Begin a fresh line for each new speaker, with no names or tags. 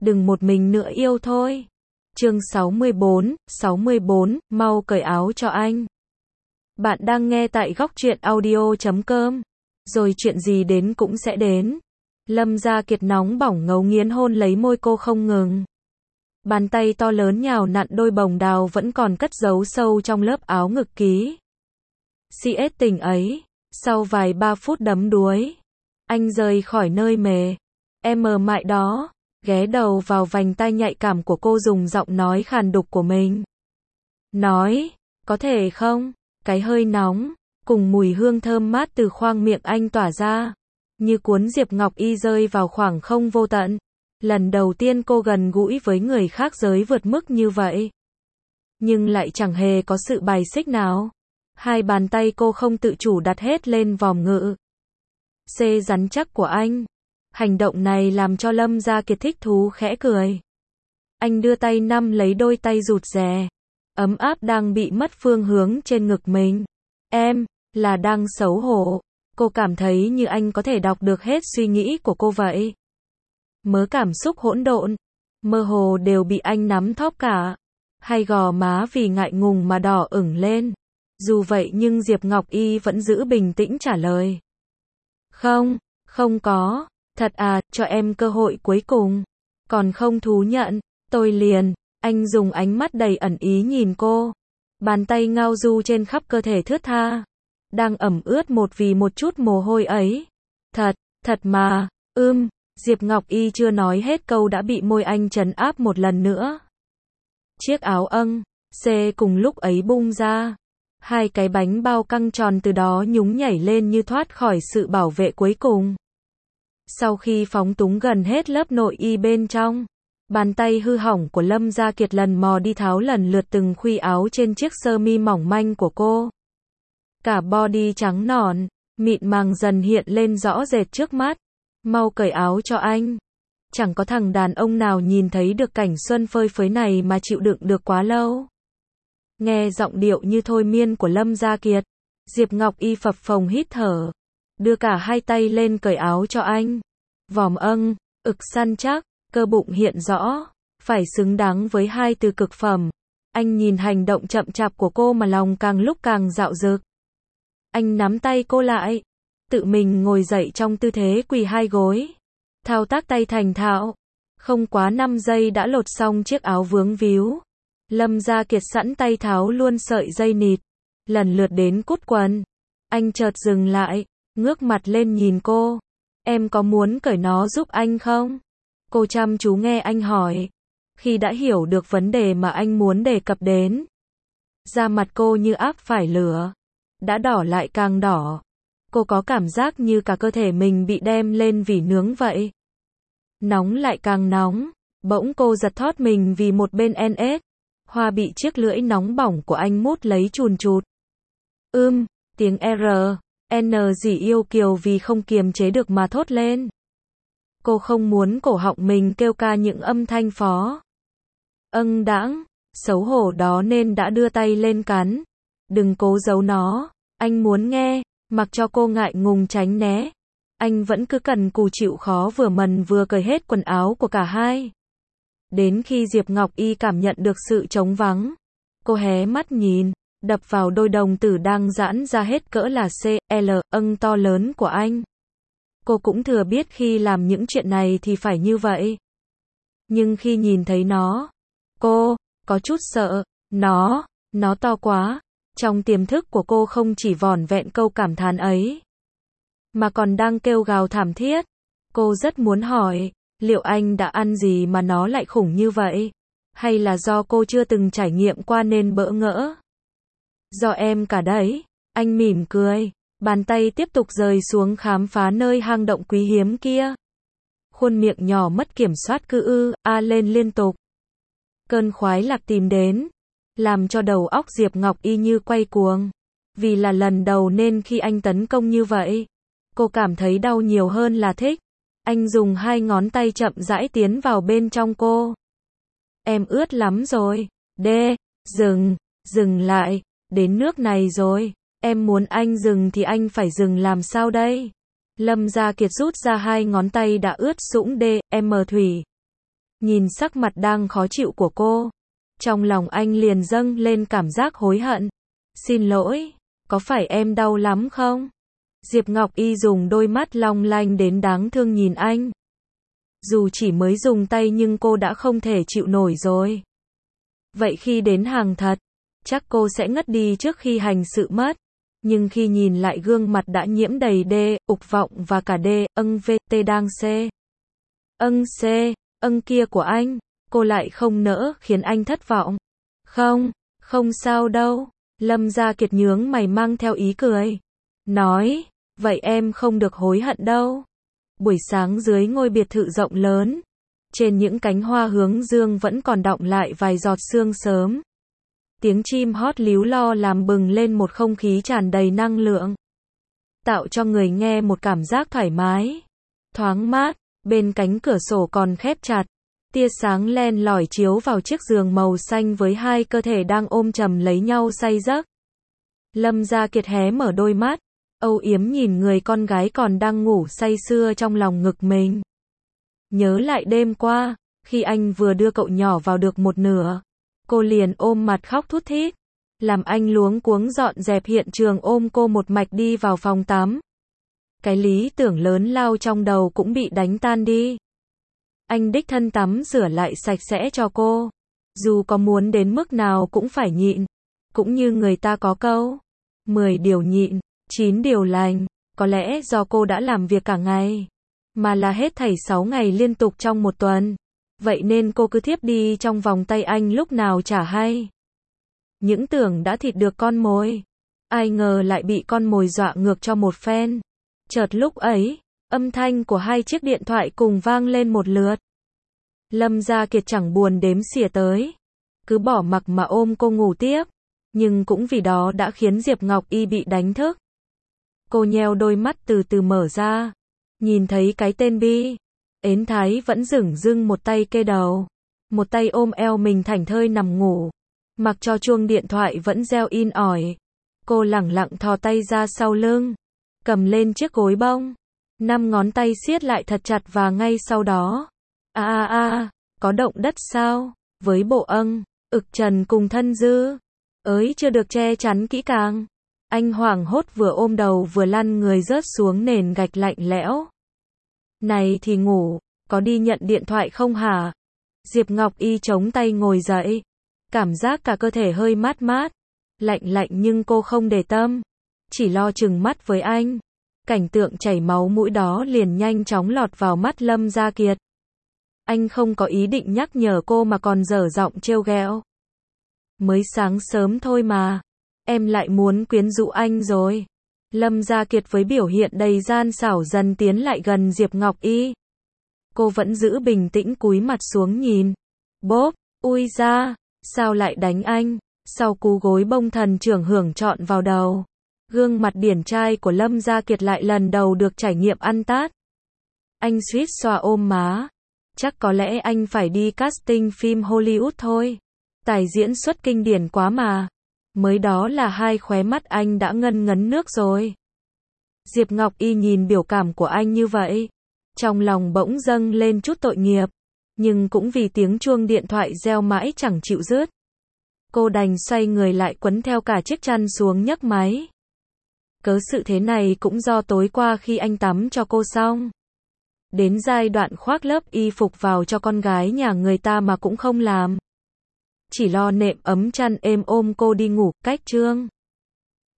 đừng một mình nữa yêu thôi. Chương 64, mau cởi áo cho anh. Bạn đang nghe tại góc truyện audio.com. Rồi chuyện gì đến cũng sẽ đến. Lâm Gia Kiệt nóng bỏng ngấu nghiến hôn lấy môi cô không ngừng. Bàn tay to lớn nhào nặn đôi bồng đào vẫn còn cất giấu sâu trong lớp áo ngực ký. CS tình ấy, sau vài 3 phút đấm đuối, anh rời khỏi nơi mềm mại đó, ghé đầu vào vành tai nhạy cảm của cô dùng giọng nói khàn đục của mình. Nói, có thể không? Cái hơi nóng, cùng mùi hương thơm mát từ khoang miệng anh tỏa ra, như cuốn Diệp Ngọc Y rơi vào khoảng không vô tận. Lần đầu tiên cô gần gũi với người khác giới vượt mức như vậy. Nhưng lại chẳng hề có sự bài xích nào. Hai bàn tay cô không tự chủ đặt hết lên vòm ngực rắn chắc của anh. Hành động này làm cho Lâm Gia Kiệt thích thú khẽ cười. Anh đưa tay nắm lấy đôi tay rụt rè, ấm áp đang bị mất phương hướng trên ngực mình. Em, là đang xấu hổ. Cô cảm thấy như anh có thể đọc được hết suy nghĩ của cô vậy. Mớ cảm xúc hỗn độn, mơ hồ đều bị anh nắm thóp cả. Hay gò má vì ngại ngùng mà đỏ ửng lên. Dù vậy nhưng Diệp Ngọc Y vẫn giữ bình tĩnh trả lời. Không có. Thật à, cho em cơ hội cuối cùng. Còn không thú nhận, tôi liền. Anh dùng ánh mắt đầy ẩn ý nhìn cô. Bàn tay ngao du trên khắp cơ thể thướt tha. Đang ẩm ướt vì một chút mồ hôi ấy. Thật mà, Diệp Ngọc Y chưa nói hết câu đã bị môi anh trấn áp một lần nữa. Chiếc áo cùng lúc ấy bung ra. Hai cái bánh bao căng tròn từ đó nhúng nhảy lên như thoát khỏi sự bảo vệ cuối cùng. Sau khi phóng túng gần hết lớp nội y bên trong, bàn tay hư hỏng của Lâm Gia Kiệt lần mò đi tháo lần lượt từng khuy áo trên chiếc sơ mi mỏng manh của cô. Cả body trắng nõn, mịn màng dần hiện lên rõ rệt trước mắt. Mau cởi áo cho anh. Chẳng có thằng đàn ông nào nhìn thấy được cảnh xuân phơi phới này mà chịu đựng được quá lâu. Nghe giọng điệu như thôi miên của Lâm Gia Kiệt, Diệp Ngọc Y phập phồng hít thở, đưa cả hai tay lên cởi áo cho anh. Vòm ực săn chắc, cơ bụng hiện rõ, phải xứng đáng với hai từ cực phẩm. Anh nhìn hành động chậm chạp của cô mà lòng càng lúc càng dạo dực. Anh nắm tay cô lại, tự mình ngồi dậy trong tư thế quỳ hai gối. Thao tác tay thành thạo. Không quá 5 giây đã lột xong chiếc áo vướng víu. Lâm Gia Kiệt sẵn tay tháo luôn sợi dây nịt. Lần lượt đến cút quần. Anh chợt dừng lại, ngước mặt lên nhìn cô. Em có muốn cởi nó giúp anh không? Cô chăm chú nghe anh hỏi. Khi đã hiểu được vấn đề mà anh muốn đề cập đến, da mặt cô như áp phải lửa. Đã đỏ lại càng đỏ. Cô có cảm giác như cả cơ thể mình bị đem lên vỉ nướng vậy. Nóng lại càng nóng. Bỗng cô giật thót mình vì một bên NS. Hoa bị chiếc lưỡi nóng bỏng của anh mút lấy chùn chụt. Tiếng N gì yêu kiều vì không kiềm chế được mà thốt lên. Cô không muốn cổ họng mình kêu ca những âm thanh phó đãng, xấu hổ đó nên đã đưa tay lên cắn. Đừng cố giấu nó, anh muốn nghe. Mặc cho cô ngại ngùng tránh né, anh vẫn cứ cần cù chịu khó vừa mần vừa cởi hết quần áo của cả hai. Đến khi Diệp Ngọc Y cảm nhận được sự trống vắng, cô hé mắt nhìn, đập vào đôi đồng tử đang giãn ra hết cỡ là CL to lớn của anh. Cô cũng thừa biết khi làm những chuyện này thì phải như vậy. Nhưng khi nhìn thấy nó, cô có chút sợ. Nó to quá. Trong tiềm thức của cô không chỉ vỏn vẹn câu cảm thán ấy, mà còn đang kêu gào thảm thiết. Cô rất muốn hỏi, liệu anh đã ăn gì mà nó lại khủng như vậy? Hay là do cô chưa từng trải nghiệm qua nên bỡ ngỡ? Do em cả đấy. Anh mỉm cười, bàn tay tiếp tục rời xuống khám phá nơi hang động quý hiếm kia. Khuôn miệng nhỏ mất kiểm soát cứ lên liên tục. Cơn khoái lạc tìm đến, làm cho đầu óc Diệp Ngọc Y như quay cuồng. Vì là lần đầu nên khi anh tấn công như vậy, cô cảm thấy đau nhiều hơn là thích. Anh dùng hai ngón tay chậm rãi tiến vào bên trong cô. Em ướt lắm rồi. Dừng lại. Đến nước này rồi. Em muốn anh dừng thì anh phải dừng làm sao đây? Lâm Gia Kiệt rút ra hai ngón tay đã ướt sũng thủy. Nhìn sắc mặt đang khó chịu của cô, trong lòng anh liền dâng lên cảm giác hối hận. Xin lỗi, có phải em đau lắm không? Diệp Ngọc Y dùng đôi mắt long lanh đến đáng thương nhìn anh. Dù chỉ mới dùng tay nhưng cô đã không thể chịu nổi rồi. Vậy khi đến hàng thật, chắc cô sẽ ngất đi trước khi hành sự mất. Nhưng khi nhìn lại gương mặt đã nhiễm đầy ục vọng và cả VT đang kia của anh, cô lại không nỡ khiến anh thất vọng. Không sao đâu. Lâm Gia Kiệt nhướng mày mang theo ý cười. Nói, vậy em không được hối hận đâu. Buổi sáng dưới ngôi biệt thự rộng lớn, trên những cánh hoa hướng dương vẫn còn đọng lại vài giọt sương sớm. Tiếng chim hót líu lo làm bừng lên một không khí tràn đầy năng lượng, tạo cho người nghe một cảm giác thoải mái, thoáng mát. Bên cánh cửa sổ còn khép chặt, tia sáng len lỏi chiếu vào chiếc giường màu xanh với hai cơ thể đang ôm chầm lấy nhau say giấc. Lâm Gia Kiệt hé mở đôi mắt, âu yếm nhìn người con gái còn đang ngủ say sưa trong lòng ngực mình. Nhớ lại đêm qua, khi anh vừa đưa cậu nhỏ vào được một nửa, cô liền ôm mặt khóc thút thít, làm anh luống cuống dọn dẹp hiện trường ôm cô một mạch đi vào phòng tắm. Cái lý tưởng lớn lao trong đầu cũng bị đánh tan đi. Anh đích thân tắm rửa lại sạch sẽ cho cô. Dù có muốn đến mức nào cũng phải nhịn. Cũng như người ta có câu, 10 điều nhịn, 9 điều lành. Có lẽ do cô đã làm việc cả ngày, mà là hết thảy 6 ngày liên tục trong một tuần. Vậy nên cô cứ thiếp đi trong vòng tay anh lúc nào chả hay. Những tưởng đã thịt được con mồi, ai ngờ lại bị con mồi dọa ngược cho một phen. Chợt lúc ấy, âm thanh của hai chiếc điện thoại cùng vang lên một lượt. Lâm Gia Kiệt chẳng buồn đếm xỉa tới, cứ bỏ mặc mà ôm cô ngủ tiếp. Nhưng cũng vì đó đã khiến Diệp Ngọc Y bị đánh thức. Cô nheo đôi mắt từ từ mở ra, nhìn thấy cái tên Bi Ến Thái vẫn dửng dưng một tay kê đầu, một tay ôm eo mình thảnh thơi nằm ngủ, mặc cho chuông điện thoại vẫn reo in ỏi. Cô lẳng lặng thò tay ra sau lưng, cầm lên chiếc gối bông, 5 ngón tay siết lại thật chặt và ngay sau đó, có động đất sao? Với bộ ực trần cùng thân dư chưa được che chắn kỹ càng, anh hoảng hốt vừa ôm đầu vừa lăn người rớt xuống nền gạch lạnh lẽo. Này thì ngủ, có đi nhận điện thoại không hả? Diệp Ngọc Y chống tay ngồi dậy, cảm giác cả cơ thể hơi mát mát, lạnh lạnh nhưng cô không để tâm, chỉ lo chừng mắt với anh. Cảnh tượng chảy máu mũi đó liền nhanh chóng lọt vào mắt Lâm Gia Kiệt. Anh không có ý định nhắc nhở cô mà còn dở giọng trêu ghẹo. Mới sáng sớm thôi mà, em lại muốn quyến rũ anh rồi. Lâm Gia Kiệt với biểu hiện đầy gian xảo dần tiến lại gần Diệp Ngọc Y. Cô vẫn giữ bình tĩnh cúi mặt xuống nhìn. Bốp, ui da, sao lại đánh anh? Sau cú gối bông thần trưởng hưởng trọn vào đầu, gương mặt điển trai của Lâm Gia Kiệt lại lần đầu được trải nghiệm ăn tát. Anh suýt xoa ôm má. Chắc có lẽ anh phải đi casting phim Hollywood thôi. Tài diễn xuất kinh điển quá mà. Mới đó là hai khóe mắt anh đã ngân ngấn nước rồi. Diệp Ngọc Y nhìn biểu cảm của anh như vậy, trong lòng bỗng dâng lên chút tội nghiệp. Nhưng cũng vì tiếng chuông điện thoại reo mãi chẳng chịu dứt, cô đành xoay người lại quấn theo cả chiếc chăn xuống nhấc máy. Cớ sự thế này cũng do tối qua khi anh tắm cho cô xong, đến giai đoạn khoác lớp y phục vào cho con gái nhà người ta mà cũng không làm. Chỉ lo nệm ấm chăn êm ôm cô đi ngủ, cách trương.